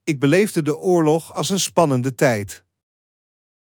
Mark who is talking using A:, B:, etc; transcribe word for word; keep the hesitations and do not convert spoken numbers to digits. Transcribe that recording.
A: Ik beleefde de oorlog als een spannende tijd.